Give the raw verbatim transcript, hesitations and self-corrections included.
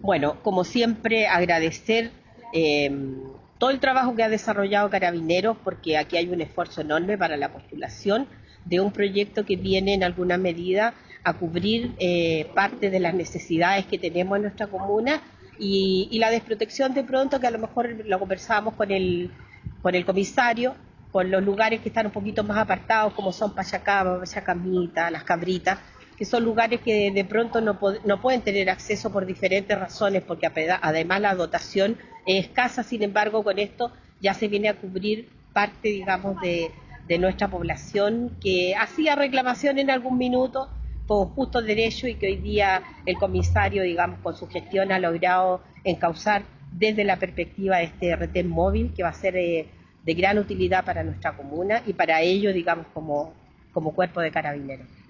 Bueno, como siempre, agradecer eh, todo el trabajo que ha desarrollado Carabineros, porque aquí hay un esfuerzo enorme para la postulación de un proyecto que viene en alguna medida a cubrir eh, parte de las necesidades que tenemos en nuestra comuna y, y la desprotección de pronto, que a lo mejor lo conversábamos con el, con el comisario, con los lugares que están un poquito más apartados, como son Pachacama, Pachacamita, Las Cabritas, que son lugares que de pronto no, no pueden tener acceso por diferentes razones, porque además la dotación es escasa. Sin embargo, con esto ya se viene a cubrir parte, digamos, de, de nuestra población que hacía reclamación en algún minuto por justo derecho y que hoy día el comisario, digamos, con su gestión ha logrado encauzar desde la perspectiva de este retén móvil que va a ser eh, de gran utilidad para nuestra comuna y para ello, digamos, como, como cuerpo de carabineros.